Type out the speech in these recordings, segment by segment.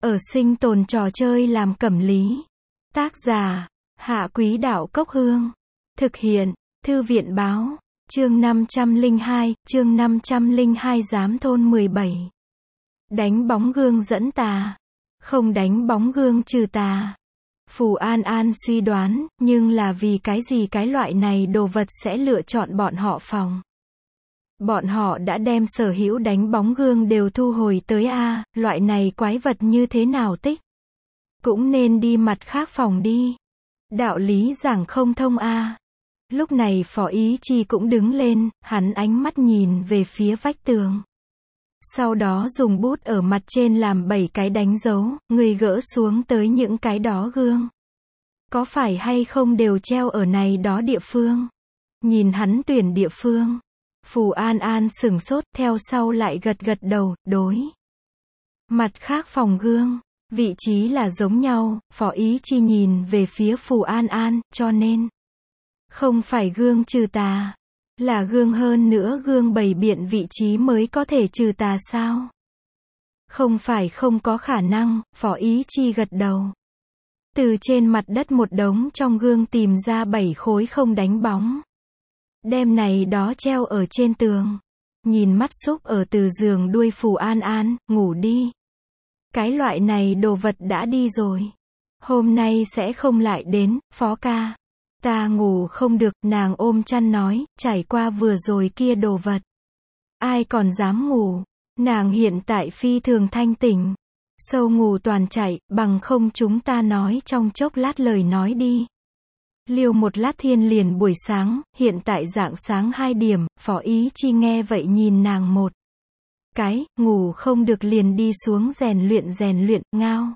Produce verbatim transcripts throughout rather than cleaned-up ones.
Ở sinh tồn trò chơi làm cẩm lý. Tác giả, Hạ Quý Đạo Cốc Hương. Thực hiện, Thư viện Báo. Chương năm trăm lẻ hai, chương năm trăm lẻ hai Giám thôn mười bảy. Đánh bóng gương dẫn tà. Không đánh bóng gương trừ tà. Phù An An suy đoán, nhưng là vì cái gì cái loại này đồ vật sẽ lựa chọn bọn họ phòng. Bọn họ đã đem sở hữu đánh bóng gương đều thu hồi tới a, loại này quái vật như thế nào tích. Cũng nên đi mặt khác phòng đi. Đạo lý giảng không thông a. Lúc này Phó Ý Chi cũng đứng lên, hắn ánh mắt nhìn về phía vách tường. Sau đó dùng bút ở mặt trên làm bảy cái đánh dấu, người gỡ xuống tới những cái đó gương. Có phải hay không đều treo ở này đó địa phương? Nhìn hắn tuyển địa phương. Phù An An sửng sốt, theo sau lại gật gật đầu, đối. Mặt khác phòng gương, vị trí là giống nhau, Phó Ý Chi nhìn về phía Phù An An, cho nên. Không phải gương trừ tà. Là gương hơn nữa gương bày biện vị trí mới có thể trừ tà sao? Không phải không có khả năng, Phó Ý Chi gật đầu. Từ trên mặt đất một đống trong gương tìm ra bảy khối không đánh bóng. Đem này đó treo ở trên tường. Nhìn mắt xúc ở từ giường đuôi Phù An An, ngủ đi. Cái loại này đồ vật đã đi rồi. Hôm nay sẽ không lại đến, Phó ca. Ta ngủ không được, nàng ôm chăn nói, trải qua vừa rồi kia đồ vật. Ai còn dám ngủ, nàng hiện tại phi thường thanh tỉnh. Sâu ngủ toàn chạy, bằng không chúng ta nói trong chốc lát lời nói đi. Liêu một lát thiên liền buổi sáng, hiện tại dạng sáng hai điểm, Phó Ý Chi nghe vậy nhìn nàng một cái, ngủ không được liền đi xuống rèn luyện rèn luyện, ngao.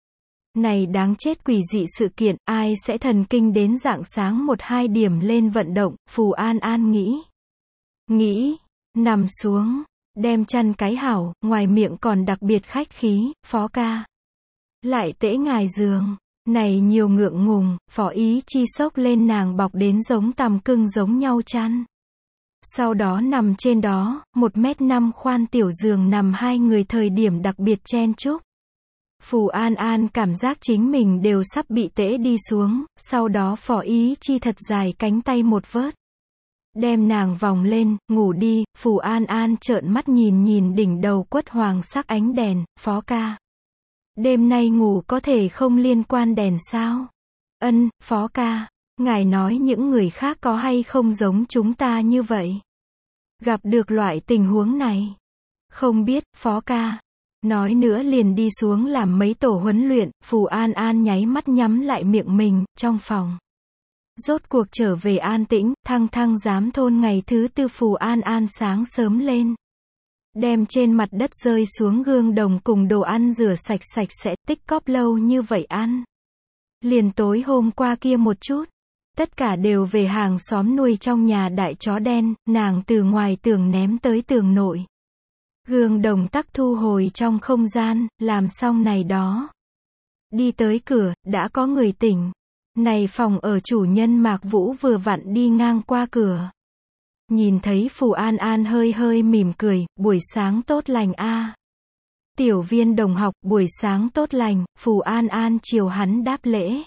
Này đáng chết quỷ dị sự kiện, ai sẽ thần kinh đến dạng sáng một hai điểm lên vận động, Phù An An nghĩ. Nghĩ, nằm xuống, đem chăn cái hảo, ngoài miệng còn đặc biệt khách khí, Phó ca. Lại tễ ngài giường, này nhiều ngượng ngùng, Phó Ý Chi xốc lên nàng bọc đến giống tằm cưng giống nhau chăn. Sau đó nằm trên đó, một mét năm khoan tiểu giường nằm hai người thời điểm đặc biệt chen chúc. Phù An An cảm giác chính mình đều sắp bị tễ đi xuống, sau đó Phó Ý Chi thật dài cánh tay một vớt. Đem nàng vòng lên, ngủ đi, Phù An An trợn mắt nhìn nhìn đỉnh đầu quất hoàng sắc ánh đèn, Phó ca. Đêm nay ngủ có thể không liên quan đèn sao? Ân, Phó ca, ngài nói những người khác có hay không giống chúng ta như vậy? Gặp được loại tình huống này? Không biết, Phó ca. Nói nữa liền đi xuống làm mấy tổ huấn luyện, Phù An An nháy mắt nhắm lại miệng mình, trong phòng. Rốt cuộc trở về an tĩnh, thăng thăng giám thôn ngày thứ tư Phù An An sáng sớm lên. Đem trên mặt đất rơi xuống gương đồng cùng đồ ăn rửa sạch sạch sẽ, tích cóp lâu như vậy ăn. Liền tối hôm qua kia một chút. Tất cả đều về hàng xóm nuôi trong nhà đại chó đen, nàng từ ngoài tường ném tới tường nội. Gương đồng tắc thu hồi trong không gian, làm xong này đó. Đi tới cửa, đã có người tỉnh. Này phòng ở chủ nhân Mạc Vũ vừa vặn đi ngang qua cửa. Nhìn thấy Phù An An hơi hơi mỉm cười, buổi sáng tốt lành a. Tiểu Viên đồng học, buổi sáng tốt lành, Phù An An chiều hắn đáp lễ.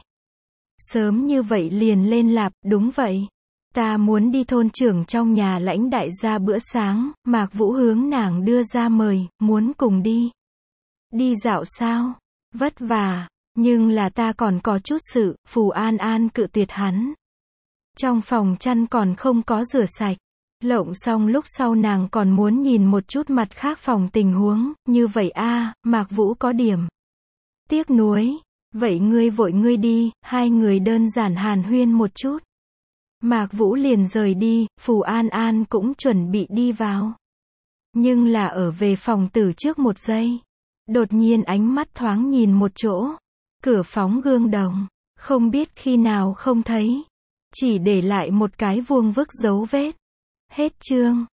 Sớm như vậy liền lên lạp, đúng vậy. Ta muốn đi thôn trưởng trong nhà lãnh đại gia bữa sáng, Mạc Vũ hướng nàng đưa ra mời, muốn cùng đi. Đi dạo sao? Vất vả, nhưng là ta còn có chút sự, Phù An An cự tuyệt hắn. Trong phòng chăn còn không có rửa sạch. Lộng xong lúc sau nàng còn muốn nhìn một chút mặt khác phòng tình huống, như vậy a, Mạc Vũ có điểm. Tiếc nuối, vậy ngươi vội ngươi đi, hai người đơn giản hàn huyên một chút. Mạc Vũ liền rời đi, Phù An An cũng chuẩn bị đi vào. Nhưng là ở về phòng từ trước một giây. Đột nhiên ánh mắt thoáng nhìn một chỗ. Cửa phóng gương đồng. Không biết khi nào không thấy. Chỉ để lại một cái vuông vức dấu vết. Hết chương.